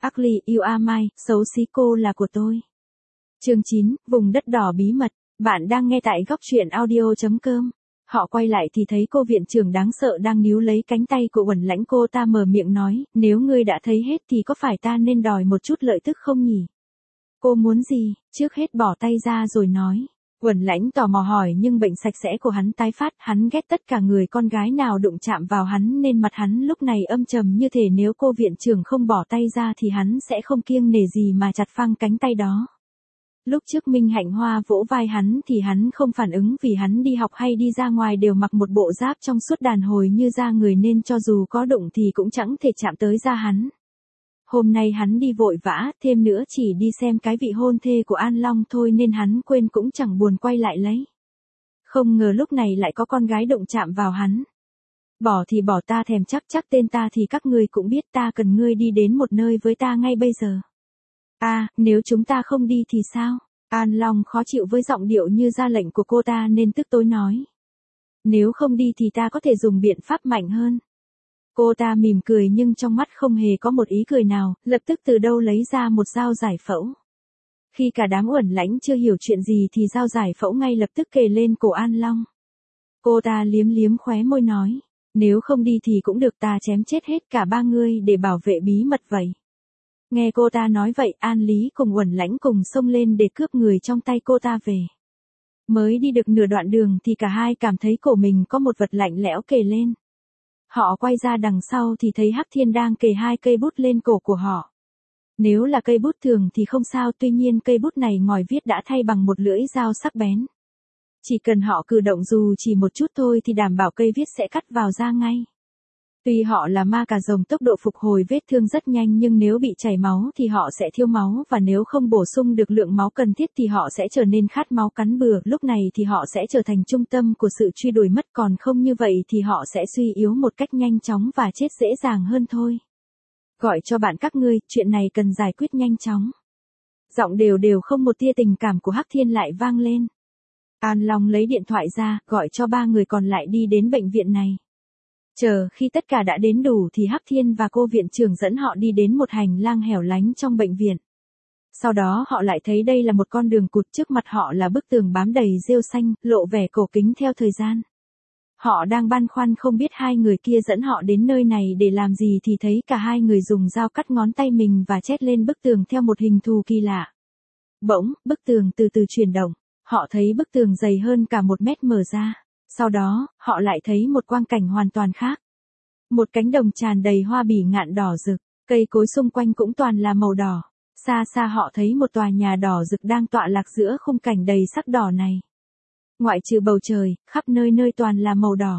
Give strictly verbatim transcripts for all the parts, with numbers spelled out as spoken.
Ugly, you are mine, xấu xí cô là của tôi. Chương chín, vùng đất đỏ bí mật. Bạn đang nghe tại góc truyện audio chấm com. Họ quay lại thì thấy cô viện trưởng đáng sợ đang níu lấy cánh tay của Uẩn Lãnh. Cô ta mở miệng nói, nếu ngươi đã thấy hết thì có phải ta nên đòi một chút lợi tức không nhỉ? Cô muốn gì? Trước hết bỏ tay ra rồi nói. Uẩn Lãnh tò mò hỏi nhưng bệnh sạch sẽ của hắn tái phát, hắn ghét tất cả người con gái nào đụng chạm vào hắn nên mặt hắn lúc này âm trầm như thể nếu cô viện trưởng không bỏ tay ra thì hắn sẽ không kiêng nể gì mà chặt phăng cánh tay đó. Lúc trước Minh Hạnh Hoa vỗ vai hắn thì hắn không phản ứng vì hắn đi học hay đi ra ngoài đều mặc một bộ giáp trong suốt đàn hồi như da người nên cho dù có đụng thì cũng chẳng thể chạm tới da hắn. Hôm nay hắn đi vội vã, thêm nữa chỉ đi xem cái vị hôn thê của An Long thôi nên hắn quên cũng chẳng buồn quay lại lấy. Không ngờ lúc này lại có con gái đụng chạm vào hắn. Bỏ thì bỏ, ta thèm chắc chắc tên ta thì các ngươi cũng biết, ta cần ngươi đi đến một nơi với ta ngay bây giờ. À, nếu chúng ta không đi thì sao? An Long khó chịu với giọng điệu như ra lệnh của cô ta nên tức tối nói. Nếu không đi thì ta có thể dùng biện pháp mạnh hơn. Cô ta mỉm cười nhưng trong mắt không hề có một ý cười nào, lập tức từ đâu lấy ra một dao giải phẫu. Khi cả đám Uẩn Lãnh chưa hiểu chuyện gì thì dao giải phẫu ngay lập tức kề lên cổ An Long. Cô ta liếm liếm khóe môi nói, nếu không đi thì cũng được, ta chém chết hết cả ba ngươi để bảo vệ bí mật vậy. Nghe cô ta nói vậy, An Lý cùng Uẩn Lãnh cùng xông lên để cướp người trong tay cô ta về. Mới đi được nửa đoạn đường thì cả hai cảm thấy cổ mình có một vật lạnh lẽo kề lên. Họ quay ra đằng sau thì thấy Hắc Thiên đang kề hai cây bút lên cổ của họ. Nếu là cây bút thường thì không sao, tuy nhiên cây bút này ngòi viết đã thay bằng một lưỡi dao sắc bén. Chỉ cần họ cử động dù chỉ một chút thôi thì đảm bảo cây viết sẽ cắt vào da ngay. Tuy họ là ma cà rồng, tốc độ phục hồi vết thương rất nhanh nhưng nếu bị chảy máu thì họ sẽ thiếu máu và nếu không bổ sung được lượng máu cần thiết thì họ sẽ trở nên khát máu cắn bừa, lúc này thì họ sẽ trở thành trung tâm của sự truy đuổi mất, còn không như vậy thì họ sẽ suy yếu một cách nhanh chóng và chết dễ dàng hơn thôi. Gọi cho bạn các ngươi, chuyện này cần giải quyết nhanh chóng. Giọng đều đều không một tia tình cảm của Hắc Thiên lại vang lên. An Long lấy điện thoại ra, gọi cho ba người còn lại đi đến bệnh viện này. Chờ khi tất cả đã đến đủ thì Hắc Thiên và cô viện trưởng dẫn họ đi đến một hành lang hẻo lánh trong bệnh viện. Sau đó họ lại thấy đây là một con đường cụt, trước mặt họ là bức tường bám đầy rêu xanh, lộ vẻ cổ kính theo thời gian. Họ đang băn khoăn không biết hai người kia dẫn họ đến nơi này để làm gì thì thấy cả hai người dùng dao cắt ngón tay mình và chét lên bức tường theo một hình thù kỳ lạ. Bỗng, bức tường từ từ chuyển động, họ thấy bức tường dày hơn cả một mét mở ra. Sau đó, họ lại thấy một quang cảnh hoàn toàn khác. Một cánh đồng tràn đầy hoa bỉ ngạn đỏ rực, cây cối xung quanh cũng toàn là màu đỏ. Xa xa họ thấy một tòa nhà đỏ rực đang tọa lạc giữa khung cảnh đầy sắc đỏ này. Ngoại trừ bầu trời, khắp nơi nơi toàn là màu đỏ.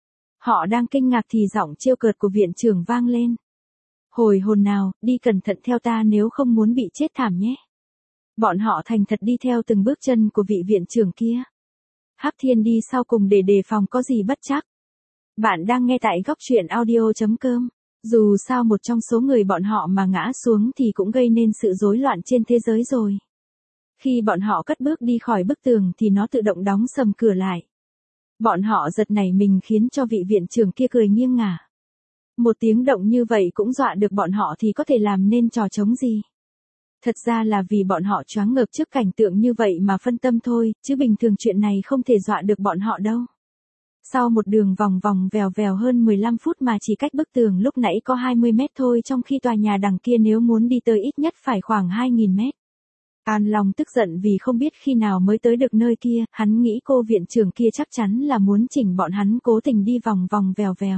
Họ đang kinh ngạc thì giọng trêu cợt của viện trưởng vang lên. Hồi hồn nào, đi cẩn thận theo ta nếu không muốn bị chết thảm nhé. Bọn họ thành thật đi theo từng bước chân của vị viện trưởng kia. Hắc Thiên đi sau cùng để đề phòng có gì bất trắc. Bạn đang nghe tại góc truyện audio chấm com. Dù sao một trong số người bọn họ mà ngã xuống thì cũng gây nên sự rối loạn trên thế giới rồi. Khi bọn họ cất bước đi khỏi bức tường thì nó tự động đóng sầm cửa lại. Bọn họ giật nảy mình khiến cho vị viện trưởng kia cười nghiêng ngả. Một tiếng động như vậy cũng dọa được bọn họ thì có thể làm nên trò trống gì. Thật ra là vì bọn họ choáng ngợp trước cảnh tượng như vậy mà phân tâm thôi, chứ bình thường chuyện này không thể dọa được bọn họ đâu. Sau một đường vòng vòng vèo vèo hơn mười lăm phút mà chỉ cách bức tường lúc nãy có hai mươi mét thôi, trong khi tòa nhà đằng kia nếu muốn đi tới ít nhất phải khoảng hai nghìn mét. An Long tức giận vì không biết khi nào mới tới được nơi kia, hắn nghĩ cô viện trưởng kia chắc chắn là muốn chỉnh bọn hắn cố tình đi vòng vòng vèo vèo.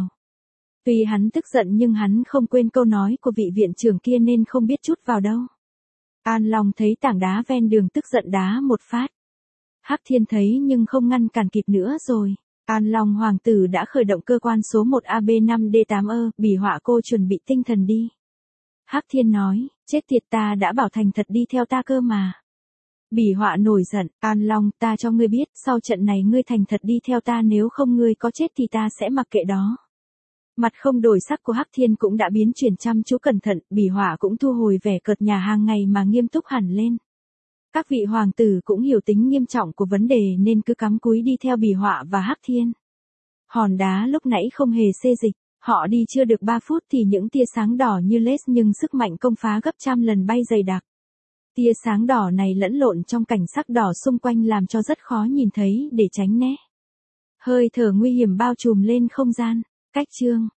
Tuy hắn tức giận nhưng hắn không quên câu nói của vị viện trưởng kia nên không biết chút vào đâu. An Long thấy tảng đá ven đường tức giận đá một phát. Hắc Thiên thấy nhưng không ngăn cản kịp nữa rồi. An Long hoàng tử đã khởi động cơ quan số một A B năm D tám E, Bỉ Họa cô chuẩn bị tinh thần đi. Hắc Thiên nói, chết tiệt, ta đã bảo thành thật đi theo ta cơ mà. Bỉ Họa nổi giận, An Long, ta cho ngươi biết, sau trận này ngươi thành thật đi theo ta, nếu không ngươi có chết thì ta sẽ mặc kệ đó. Mặt không đổi sắc của Hắc Thiên cũng đã biến chuyển chăm chú cẩn thận, Bỉ Họa cũng thu hồi vẻ cợt nhả hàng ngày mà nghiêm túc hẳn lên. Các vị hoàng tử cũng hiểu tính nghiêm trọng của vấn đề nên cứ cắm cúi đi theo Bỉ Họa và Hắc Thiên. Hòn đá lúc nãy không hề xê dịch, Họ đi chưa được ba phút thì những tia sáng đỏ như laser nhưng sức mạnh công phá gấp trăm lần bay dày đặc. Tia sáng đỏ này lẫn lộn trong cảnh sắc đỏ xung quanh làm cho rất khó nhìn thấy để tránh né. Hơi thở nguy hiểm bao trùm lên không gian. Cách chương